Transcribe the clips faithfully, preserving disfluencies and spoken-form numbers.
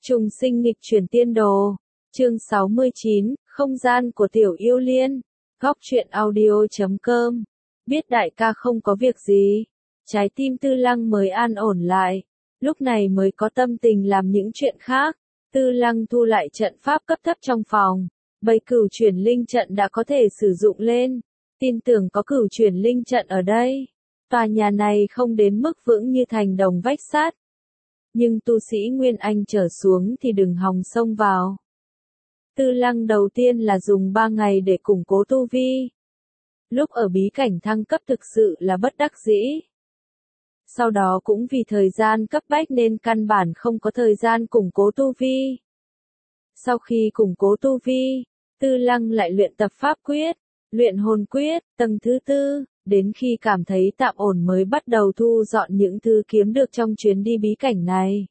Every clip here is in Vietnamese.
Trùng sinh nghịch chuyển tiên đồ. Chương sáu mươi chín, không gian của Tiểu Yêu Liên. Góc truyện audio chấm com. Biết đại ca không có việc gì, trái tim Tư Lăng mới an ổn lại, lúc này mới có tâm tình làm những chuyện khác. Tư Lăng thu lại trận pháp cấp thấp trong phòng, bầy cửu chuyển linh trận đã có thể sử dụng lên, tin tưởng có cửu chuyển linh trận ở đây. Tòa nhà này không đến mức vững như thành đồng vách sắt, nhưng tu sĩ Nguyên Anh trở xuống thì đừng hòng xông vào. Tư Lăng đầu tiên là dùng ba ngày để củng cố tu vi. Lúc ở bí cảnh thăng cấp thực sự là bất đắc dĩ. Sau đó cũng vì thời gian cấp bách nên căn bản không có thời gian củng cố tu vi. Sau khi củng cố tu vi, Tư Lăng lại luyện tập pháp quyết, luyện hồn quyết, tầng thứ tư, đến khi cảm thấy tạm ổn mới bắt đầu thu dọn những thứ kiếm được trong chuyến đi bí cảnh này.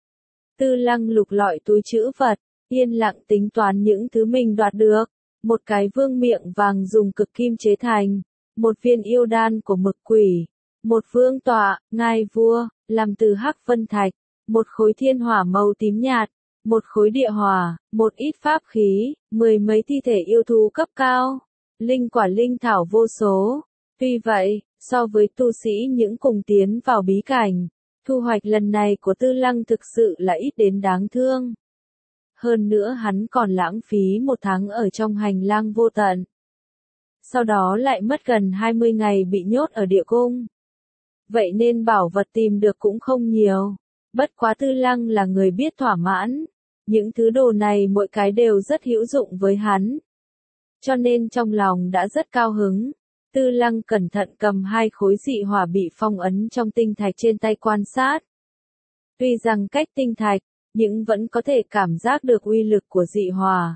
Tư Lăng lục lọi túi trữ vật, yên lặng tính toán những thứ mình đoạt được. Một cái vương miệng vàng dùng cực kim chế thành, một viên yêu đan của mực quỷ, một vương tọa, ngai vua, làm từ hắc vân thạch, một khối thiên hỏa màu tím nhạt, một khối địa hỏa, một ít pháp khí, mười mấy thi thể yêu thú cấp cao, linh quả linh thảo vô số. Tuy vậy, so với tu sĩ những cùng tiến vào bí cảnh, thu hoạch lần này của Tư Lăng thực sự là ít đến đáng thương. Hơn nữa hắn còn lãng phí một tháng ở trong hành lang vô tận. Sau đó lại mất gần hai mươi ngày bị nhốt ở địa cung. Vậy nên bảo vật tìm được cũng không nhiều. Bất quá Tư Lăng là người biết thỏa mãn. Những thứ đồ này mỗi cái đều rất hữu dụng với hắn. Cho nên trong lòng đã rất cao hứng. Tư Lăng cẩn thận cầm hai khối dị hỏa bị phong ấn trong tinh thạch trên tay quan sát. Tuy rằng cách tinh thạch, nhưng vẫn có thể cảm giác được uy lực của dị hỏa.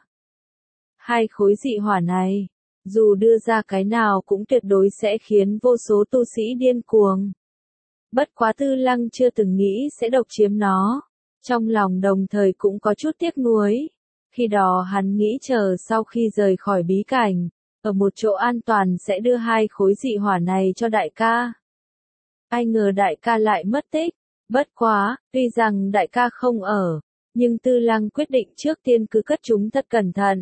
Hai khối dị hỏa này, dù đưa ra cái nào cũng tuyệt đối sẽ khiến vô số tu sĩ điên cuồng. Bất quá Tư Lăng chưa từng nghĩ sẽ độc chiếm nó, trong lòng đồng thời cũng có chút tiếc nuối. Khi đó hắn nghĩ chờ sau khi rời khỏi bí cảnh, ở một chỗ an toàn sẽ đưa hai khối dị hỏa này cho đại ca. Ai ngờ đại ca lại mất tích. Bất quá, tuy rằng đại ca không ở, nhưng Tư Lăng quyết định trước tiên cứ cất chúng thật cẩn thận.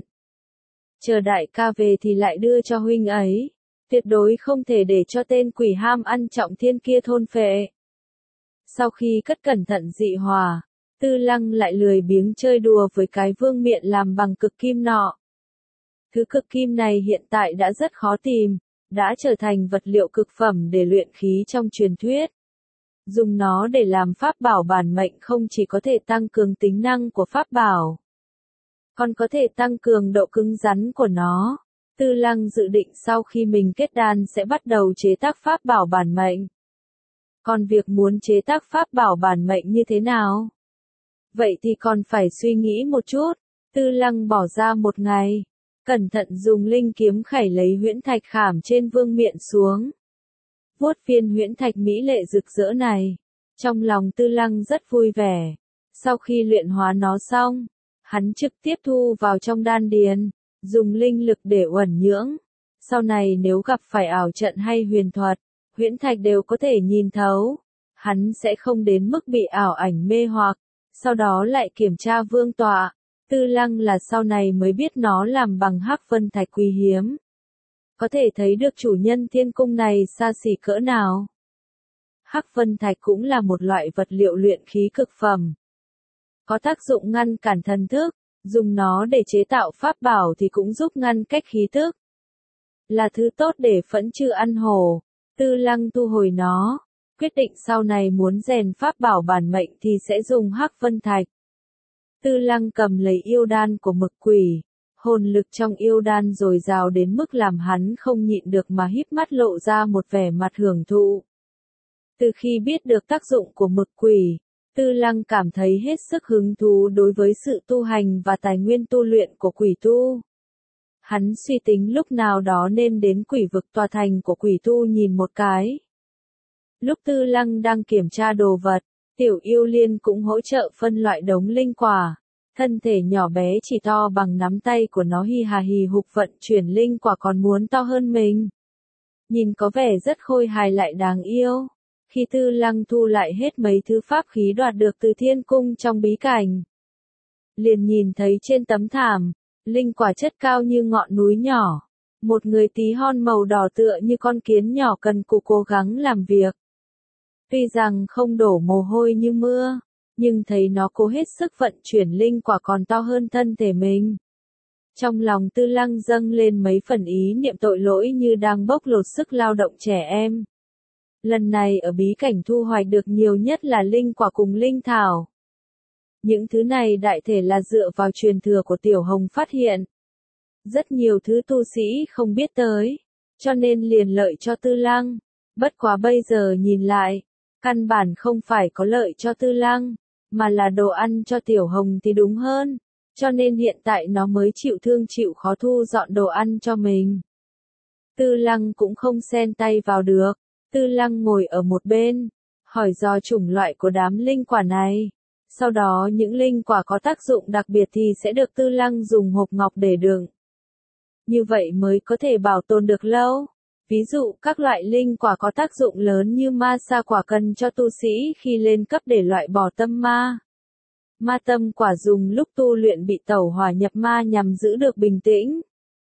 Chờ đại ca về thì lại đưa cho huynh ấy, tuyệt đối không thể để cho tên quỷ ham ăn trọng thiên kia thôn phệ. Sau khi cất cẩn thận dị hỏa, Tư Lăng lại lười biếng chơi đùa với cái vương miện làm bằng cực kim nọ. Thứ cực kim này hiện tại đã rất khó tìm, đã trở thành vật liệu cực phẩm để luyện khí trong truyền thuyết. Dùng nó để làm pháp bảo bản mệnh không chỉ có thể tăng cường tính năng của pháp bảo, còn có thể tăng cường độ cứng rắn của nó. Tư Lăng dự định sau khi mình kết đan sẽ bắt đầu chế tác pháp bảo bản mệnh. Còn việc muốn chế tác pháp bảo bản mệnh như thế nào? Vậy thì còn phải suy nghĩ một chút. Tư Lăng bỏ ra một ngày, cẩn thận dùng linh kiếm khải lấy huyễn thạch khảm trên vương miện xuống. Vuốt viên huyễn thạch mỹ lệ rực rỡ này, trong lòng Tư Lăng rất vui vẻ. Sau khi luyện hóa nó xong, hắn trực tiếp thu vào trong đan điền, dùng linh lực để uẩn nhưỡng. Sau này nếu gặp phải ảo trận hay huyền thuật, huyễn thạch đều có thể nhìn thấu. Hắn sẽ không đến mức bị ảo ảnh mê hoặc. Sau đó lại kiểm tra vương tọa. Tư Lăng là sau này mới biết nó làm bằng hắc vân thạch quý hiếm. Có thể thấy được chủ nhân thiên cung này xa xỉ cỡ nào. Hắc vân thạch cũng là một loại vật liệu luyện khí cực phẩm. Có tác dụng ngăn cản thần thức, dùng nó để chế tạo pháp bảo thì cũng giúp ngăn cách khí tức. Là thứ tốt để phẫn trừ ăn hổ. Tư Lăng thu hồi nó, quyết định sau này muốn rèn pháp bảo bản mệnh thì sẽ dùng hắc vân thạch. Tư Lăng cầm lấy yêu đan của mực quỷ. Hồn lực trong yêu đan dồi dào đến mức làm hắn không nhịn được mà híp mắt lộ ra một vẻ mặt hưởng thụ. Từ khi biết được tác dụng của mực quỷ, Tư Lăng cảm thấy hết sức hứng thú đối với sự tu hành và tài nguyên tu luyện của quỷ tu. Hắn suy tính lúc nào đó nên đến quỷ vực tòa thành của quỷ tu nhìn một cái. Lúc Tư Lăng đang kiểm tra đồ vật, Tiểu Yêu Liên cũng hỗ trợ phân loại đống linh quả. Thân thể nhỏ bé chỉ to bằng nắm tay của nó hi hà hì hục vận chuyển linh quả còn muốn to hơn mình. Nhìn có vẻ rất khôi hài lại đáng yêu. Khi Tư Lăng thu lại hết mấy thứ pháp khí đoạt được từ thiên cung trong bí cảnh, liền nhìn thấy trên tấm thảm, linh quả chất cao như ngọn núi nhỏ. Một người tí hon màu đỏ tựa như con kiến nhỏ cần cù cố gắng làm việc. Tuy rằng không đổ mồ hôi như mưa, nhưng thấy nó cố hết sức vận chuyển linh quả còn to hơn thân thể mình. Trong lòng Tư Lăng dâng lên mấy phần ý niệm tội lỗi như đang bóc lột sức lao động trẻ em. Lần này ở bí cảnh thu hoạch được nhiều nhất là linh quả cùng linh thảo. Những thứ này đại thể là dựa vào truyền thừa của Tiểu Hồng phát hiện. Rất nhiều thứ tu sĩ không biết tới, cho nên liền lợi cho Tư Lăng. Bất quá bây giờ nhìn lại, căn bản không phải có lợi cho Tư Lăng, mà là đồ ăn cho Tiểu Hồng thì đúng hơn. Cho nên hiện tại nó mới chịu thương chịu khó thu dọn đồ ăn cho mình. Tư Lăng cũng không xen tay vào được. Tư Lăng ngồi ở một bên, hỏi do chủng loại của đám linh quả này. Sau đó những linh quả có tác dụng đặc biệt thì sẽ được Tư Lăng dùng hộp ngọc để đựng. Như vậy mới có thể bảo tồn được lâu. Ví dụ các loại linh quả có tác dụng lớn như ma sa quả cần cho tu sĩ khi lên cấp để loại bỏ tâm ma. Ma tâm quả dùng lúc tu luyện bị tẩu hỏa nhập ma nhằm giữ được bình tĩnh.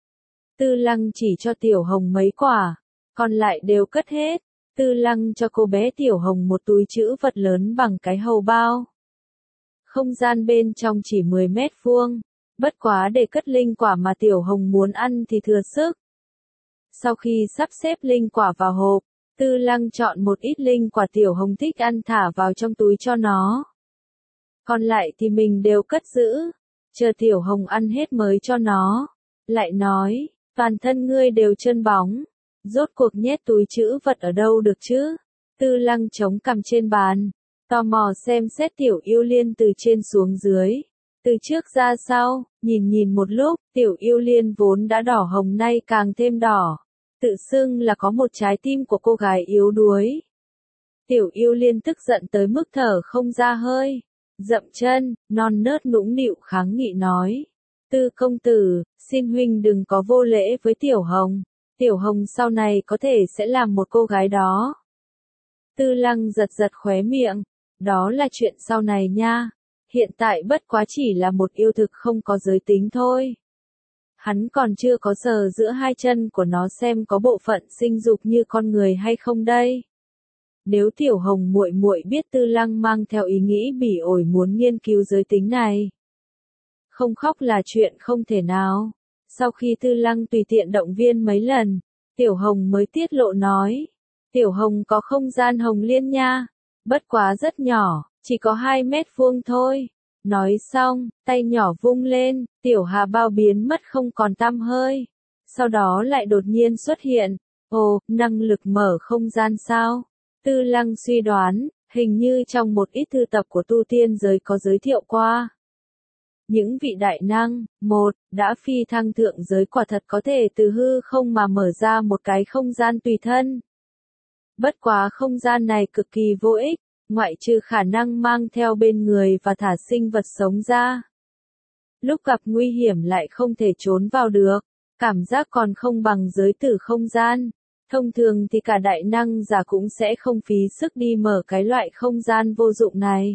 Tư Lăng chỉ cho Tiểu Hồng mấy quả, còn lại đều cất hết. Tư Lăng cho cô bé Tiểu Hồng một túi trữ vật lớn bằng cái hầu bao. Không gian bên trong chỉ mười mét vuông, bất quá để cất linh quả mà Tiểu Hồng muốn ăn thì thừa sức. Sau khi sắp xếp linh quả vào hộp, Tư Lăng chọn một ít linh quả Tiểu Hồng thích ăn thả vào trong túi cho nó. Còn lại thì mình đều cất giữ, chờ Tiểu Hồng ăn hết mới cho nó. Lại nói, toàn thân ngươi đều trơn bóng, rốt cuộc nhét túi trữ vật ở đâu được chứ? Tư Lăng chống cằm trên bàn, tò mò xem xét Tiểu Yêu Liên từ trên xuống dưới, từ trước ra sau, nhìn nhìn một lúc, Tiểu Yêu Liên vốn đã đỏ hồng nay càng thêm đỏ, tự xưng là có một trái tim của cô gái yếu đuối. Tiểu Yêu Liên tức giận tới mức thở không ra hơi, dậm chân, non nớt nũng nịu kháng nghị nói: Tư công tử, xin huynh đừng có vô lễ với Tiểu Hồng. Tiểu Hồng sau này có thể sẽ làm một cô gái đó. Tư Lăng giật giật khóe miệng, đó là chuyện sau này nha. Hiện tại bất quá chỉ là một yêu thực không có giới tính thôi. Hắn còn chưa có sờ giữa hai chân của nó xem có bộ phận sinh dục như con người hay không đây. Nếu Tiểu Hồng muội muội biết Tư Lăng mang theo ý nghĩ bỉ ổi muốn nghiên cứu giới tính này, không khóc là chuyện không thể nào. Sau khi Tư Lăng tùy tiện động viên mấy lần, Tiểu Hồng mới tiết lộ nói: Tiểu Hồng có không gian hồng liên nha, bất quá rất nhỏ, chỉ có hai mét vuông thôi. Nói xong, tay nhỏ vung lên, Tiểu Hà bao biến mất không còn tăm hơi. Sau đó lại đột nhiên xuất hiện. Ồ, năng lực mở không gian sao? Tư Lăng suy đoán, hình như trong một ít thư tập của tu tiên giới có giới thiệu qua. Những vị đại năng, một, đã phi thăng thượng giới quả thật có thể từ hư không mà mở ra một cái không gian tùy thân. Bất quá không gian này cực kỳ vô ích, ngoại trừ khả năng mang theo bên người và thả sinh vật sống ra. Lúc gặp nguy hiểm lại không thể trốn vào được, cảm giác còn không bằng giới tử không gian. Thông thường thì cả đại năng giả cũng sẽ không phí sức đi mở cái loại không gian vô dụng này.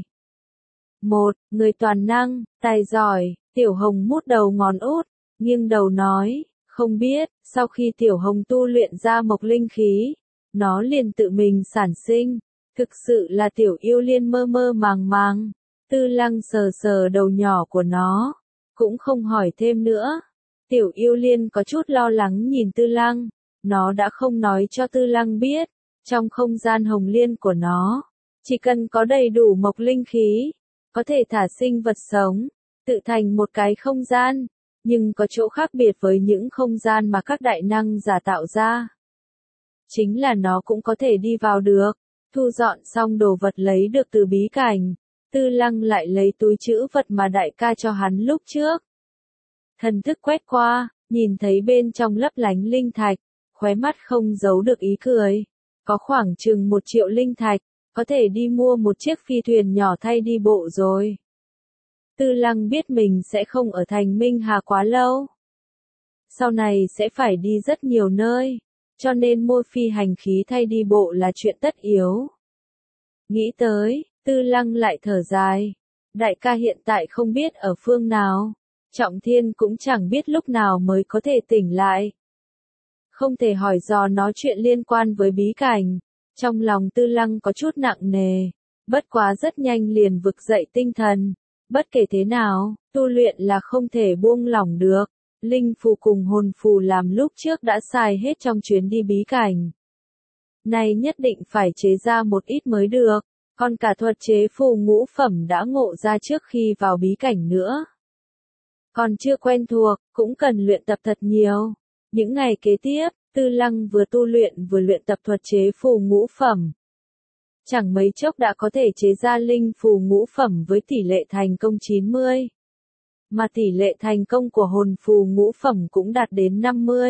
Một, người toàn năng, tài giỏi, Tiểu Hồng mút đầu ngón út, nghiêng đầu nói, không biết, sau khi Tiểu Hồng tu luyện ra mộc linh khí, nó liền tự mình sản sinh, thực sự là Tiểu Yêu Liên mơ mơ màng màng. Tư Lăng sờ sờ đầu nhỏ của nó, cũng không hỏi thêm nữa. Tiểu Yêu Liên có chút lo lắng nhìn Tư Lăng, nó đã không nói cho Tư Lăng biết, trong không gian hồng liên của nó, chỉ cần có đầy đủ mộc linh khí, có thể thả sinh vật sống, tự thành một cái không gian, nhưng có chỗ khác biệt với những không gian mà các đại năng giả tạo ra. Chính là nó cũng có thể đi vào được, thu dọn xong đồ vật lấy được từ bí cảnh, Tư Lăng lại lấy túi trữ vật mà đại ca cho hắn lúc trước. Thần thức quét qua, nhìn thấy bên trong lấp lánh linh thạch, khóe mắt không giấu được ý cười. Có khoảng chừng một triệu linh thạch, có thể đi mua một chiếc phi thuyền nhỏ thay đi bộ rồi. Tư Lăng biết mình sẽ không ở thành Minh Hà quá lâu. Sau này sẽ phải đi rất nhiều nơi, cho nên mua phi hành khí thay đi bộ là chuyện tất yếu. Nghĩ tới, Tư Lăng lại thở dài. Đại ca hiện tại không biết ở phương nào. Trọng Thiên cũng chẳng biết lúc nào mới có thể tỉnh lại. Không thể hỏi dò nó chuyện liên quan với bí cảnh. Trong lòng Tư Lăng có chút nặng nề. Bất quá rất nhanh liền vực dậy tinh thần. Bất kể thế nào, tu luyện là không thể buông lỏng được. Linh phù cùng hồn phù làm lúc trước đã xài hết trong chuyến đi bí cảnh. Này nhất định phải chế ra một ít mới được. Còn cả thuật chế phù ngũ phẩm đã ngộ ra trước khi vào bí cảnh nữa. Còn chưa quen thuộc, cũng cần luyện tập thật nhiều. Những ngày kế tiếp, Tư Lăng vừa tu luyện vừa luyện tập thuật chế phù ngũ phẩm. Chẳng mấy chốc đã có thể chế ra linh phù ngũ phẩm với tỷ lệ thành công chín mươi. Mà tỷ lệ thành công của hồn phù ngũ phẩm cũng đạt đến năm mươi.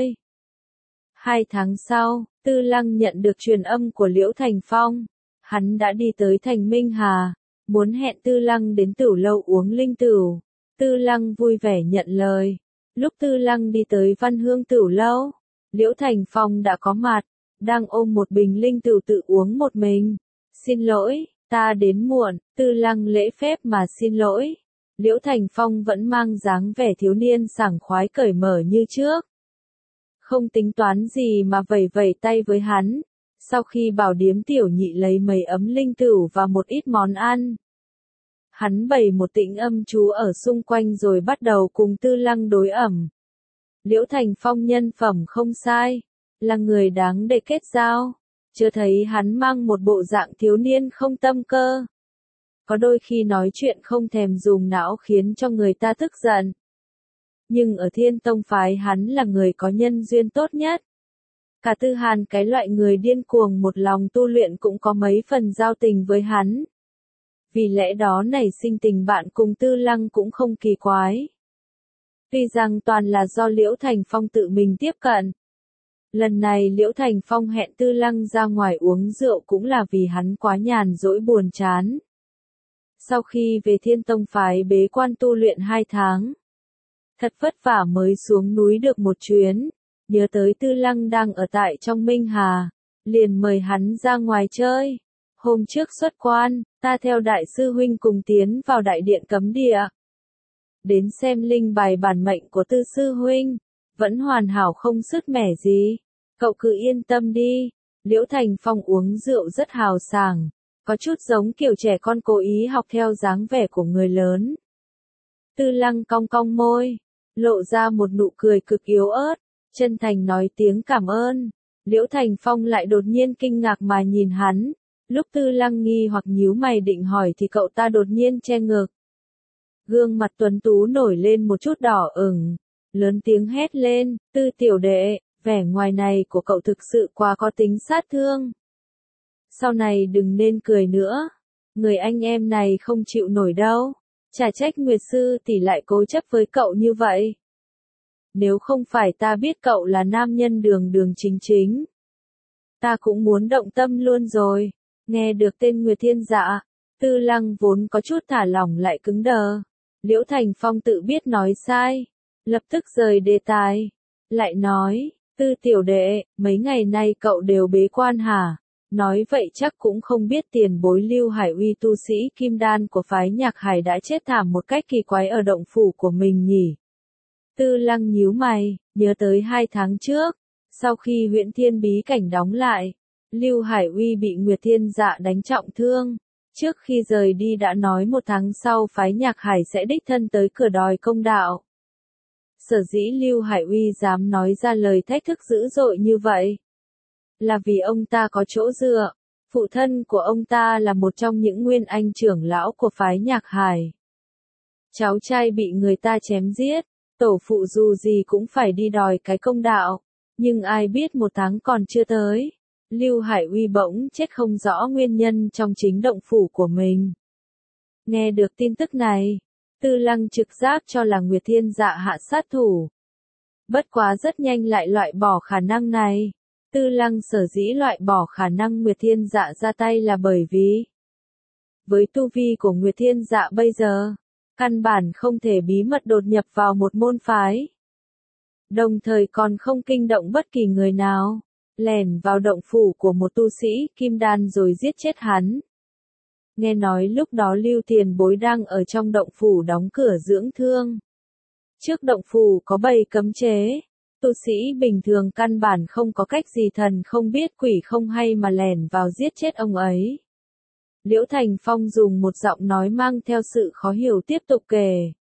Hai tháng sau, Tư Lăng nhận được truyền âm của Liễu Thành Phong. Hắn đã đi tới thành Minh Hà, muốn hẹn Tư Lăng đến tửu lâu uống linh tửu. Tư Lăng vui vẻ nhận lời. Lúc Tư Lăng đi tới Văn Hương tửu lâu, Liễu Thành Phong đã có mặt, đang ôm một bình linh tửu tự uống một mình. Xin lỗi, ta đến muộn. Tư Lăng lễ phép mà xin lỗi. Liễu Thành Phong vẫn mang dáng vẻ thiếu niên sảng khoái cởi mở như trước. Không tính toán gì mà vẩy vẩy tay với hắn. Sau khi bảo điếm tiểu nhị lấy mấy ấm linh tửu và một ít món ăn, hắn bày một tĩnh âm chú ở xung quanh rồi bắt đầu cùng Tư Lăng đối ẩm. Liễu Thành Phong nhân phẩm không sai, là người đáng để kết giao. Chưa thấy hắn mang một bộ dạng thiếu niên không tâm cơ. Có đôi khi nói chuyện không thèm dùng não khiến cho người ta tức giận. Nhưng ở Thiên Tông phái hắn là người có nhân duyên tốt nhất. Cả Tư Hàn cái loại người điên cuồng một lòng tu luyện cũng có mấy phần giao tình với hắn. Vì lẽ đó nảy sinh tình bạn cùng Tư Lăng cũng không kỳ quái. Tuy rằng toàn là do Liễu Thành Phong tự mình tiếp cận. Lần này Liễu Thành Phong hẹn Tư Lăng ra ngoài uống rượu cũng là vì hắn quá nhàn rỗi buồn chán. Sau khi về Thiên Tông phái bế quan tu luyện hai tháng, thật vất vả mới xuống núi được một chuyến, nhớ tới Tư Lăng đang ở tại trong Minh Hà, liền mời hắn ra ngoài chơi. Hôm trước xuất quan, ta theo đại sư huynh cùng tiến vào đại điện cấm địa. Đến xem linh bài bản mệnh của Tư sư huynh, vẫn hoàn hảo không sứt mẻ gì. Cậu cứ yên tâm đi. Liễu Thành Phong uống rượu rất hào sảng, có chút giống kiểu trẻ con cố ý học theo dáng vẻ của người lớn. Tư Lăng cong cong môi, lộ ra một nụ cười cực yếu ớt, chân thành nói tiếng cảm ơn. Liễu Thành Phong lại đột nhiên kinh ngạc mà nhìn hắn. Lúc Tư Lăng nghi hoặc nhíu mày định hỏi thì cậu ta đột nhiên che ngực. Gương mặt tuấn tú nổi lên một chút đỏ ửng, lớn tiếng hét lên, Tư tiểu đệ, vẻ ngoài này của cậu thực sự quá có tính sát thương. Sau này đừng nên cười nữa, người anh em này không chịu nổi đâu, chả trách Nguyệt sư tỷ lại cố chấp với cậu như vậy. Nếu không phải ta biết cậu là nam nhân đường đường chính chính, ta cũng muốn động tâm luôn rồi. Nghe được tên Nguyệt Thiên Dạ, Tư Lăng vốn có chút thả lỏng lại cứng đờ. Liễu Thành Phong tự biết nói sai, lập tức rời đề tài, lại nói, Tư tiểu đệ, mấy ngày nay cậu đều bế quan hả? Nói vậy chắc cũng không biết tiền bối Lưu Hải Uy tu sĩ Kim Đan của phái Nhạc Hải đã chết thảm một cách kỳ quái ở động phủ của mình nhỉ? Tư Lăng nhíu mày, nhớ tới hai tháng trước, sau khi huyện Thiên Bí Cảnh đóng lại, Lưu Hải Uy bị Nguyệt Thiên Dạ đánh trọng thương. Trước khi rời đi đã nói một tháng sau phái Nhạc Hải sẽ đích thân tới cửa đòi công đạo. Sở dĩ Lưu Hải Uy dám nói ra lời thách thức dữ dội như vậy, là vì ông ta có chỗ dựa. Phụ thân của ông ta là một trong những nguyên anh trưởng lão của phái Nhạc Hải. Cháu trai bị người ta chém giết, tổ phụ dù gì cũng phải đi đòi cái công đạo. Nhưng ai biết một tháng còn chưa tới, Lưu Hải Uy bỗng chết không rõ nguyên nhân trong chính động phủ của mình. Nghe được tin tức này, Tư Lăng trực giác cho là Nguyệt Thiên Dạ hạ sát thủ. Bất quá rất nhanh lại loại bỏ khả năng này. Tư Lăng sở dĩ loại bỏ khả năng Nguyệt Thiên Dạ ra tay là bởi vì với tu vi của Nguyệt Thiên Dạ bây giờ, căn bản không thể bí mật đột nhập vào một môn phái. Đồng thời còn không kinh động bất kỳ người nào, lẻn vào động phủ của một tu sĩ Kim Đan rồi giết chết hắn. Nghe nói lúc đó Lưu Tiền Bối đang ở trong động phủ đóng cửa dưỡng thương. Trước động phủ có bày cấm chế, tu sĩ bình thường căn bản không có cách gì thần không biết quỷ không hay mà lẻn vào giết chết ông ấy. Liễu Thành Phong dùng một giọng nói mang theo sự khó hiểu tiếp tục kể.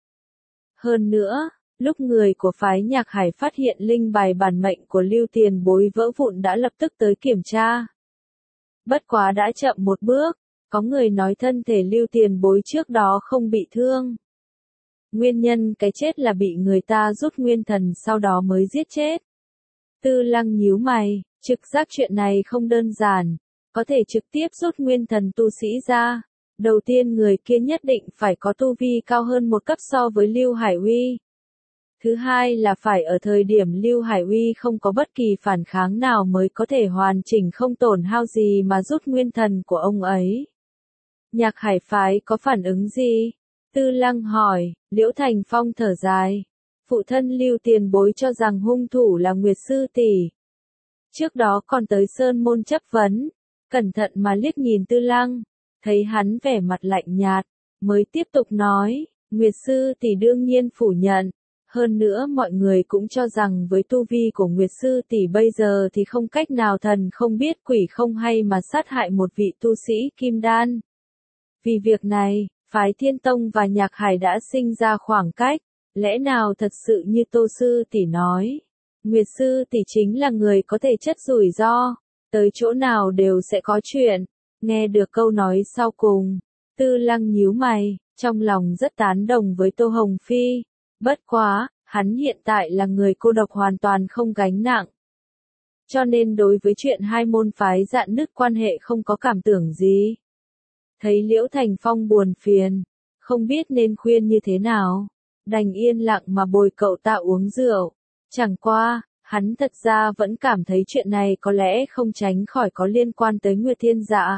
Hơn nữa, lúc người của phái Nhạc Hải phát hiện linh bài bản mệnh của Lưu Tiền Bối vỡ vụn đã lập tức tới kiểm tra. Bất quá đã chậm một bước, có người nói thân thể Lưu Tiền Bối trước đó không bị thương. Nguyên nhân cái chết là bị người ta rút nguyên thần sau đó mới giết chết. Tư Lăng nhíu mày, trực giác chuyện này không đơn giản, có thể trực tiếp rút nguyên thần tu sĩ ra. Đầu tiên người kia nhất định phải có tu vi cao hơn một cấp so với Lưu Hải Uy. Thứ hai là phải ở thời điểm Lưu Hải Uy không có bất kỳ phản kháng nào mới có thể hoàn chỉnh không tổn hao gì mà rút nguyên thần của ông ấy. Nhạc Hải phái có phản ứng gì? Tư Lăng hỏi. Liễu Thành Phong thở dài. Phụ thân Lưu Tiền Bối cho rằng hung thủ là Nguyệt Sư Tỷ. Trước đó còn tới Sơn Môn chấp vấn, cẩn thận mà liếc nhìn Tư Lăng, thấy hắn vẻ mặt lạnh nhạt, mới tiếp tục nói, Nguyệt Sư Tỷ đương nhiên phủ nhận. Hơn nữa mọi người cũng cho rằng với tu vi của Nguyệt Sư Tỷ bây giờ thì không cách nào thần không biết quỷ không hay mà sát hại một vị tu sĩ kim đan. Vì việc này, phái Thiên Tông và Nhạc Hải đã sinh ra khoảng cách, lẽ nào thật sự như Tô Sư Tỷ nói, Nguyệt Sư Tỷ chính là người có thể chất rủi ro, tới chỗ nào đều sẽ có chuyện. Nghe được câu nói sau cùng, Tư Lăng nhíu mày, trong lòng rất tán đồng với Tô Hồng Phi. Bất quá, hắn hiện tại là người cô độc hoàn toàn không gánh nặng. Cho nên đối với chuyện hai môn phái rạn nứt quan hệ không có cảm tưởng gì. Thấy Liễu Thành Phong buồn phiền, không biết nên khuyên như thế nào, đành yên lặng mà bồi cậu ta uống rượu. Chẳng qua, hắn thật ra vẫn cảm thấy chuyện này có lẽ không tránh khỏi có liên quan tới Nguyệt Thiên Dạ.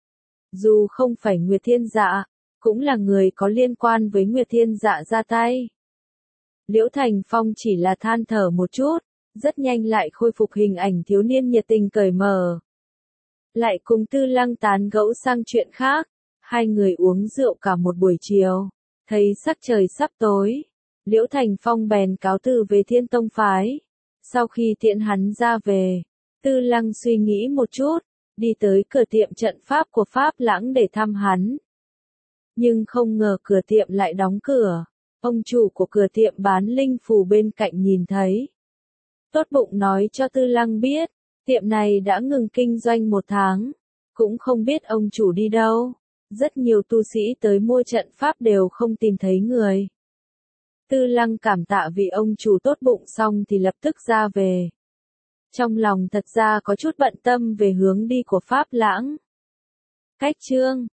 Dù không phải Nguyệt Thiên Dạ, cũng là người có liên quan với Nguyệt Thiên Dạ ra tay. Liễu Thành Phong chỉ là than thở một chút, rất nhanh lại khôi phục hình ảnh thiếu niên nhiệt tình cởi mở. Lại cùng Tư Lăng tán gẫu sang chuyện khác, hai người uống rượu cả một buổi chiều, thấy sắc trời sắp tối, Liễu Thành Phong bèn cáo từ về Thiên Tông phái. Sau khi tiễn hắn ra về, Tư Lăng suy nghĩ một chút, đi tới cửa tiệm trận pháp của Pháp Lãng để thăm hắn. Nhưng không ngờ cửa tiệm lại đóng cửa. Ông chủ của cửa tiệm bán linh phù bên cạnh nhìn thấy. Tốt bụng nói cho Tư Lăng biết, tiệm này đã ngừng kinh doanh một tháng, cũng không biết ông chủ đi đâu. Rất nhiều tu sĩ tới mua trận pháp đều không tìm thấy người. Tư Lăng cảm tạ vì ông chủ tốt bụng xong thì lập tức ra về. Trong lòng thật ra có chút bận tâm về hướng đi của Pháp Lãng. Cách chương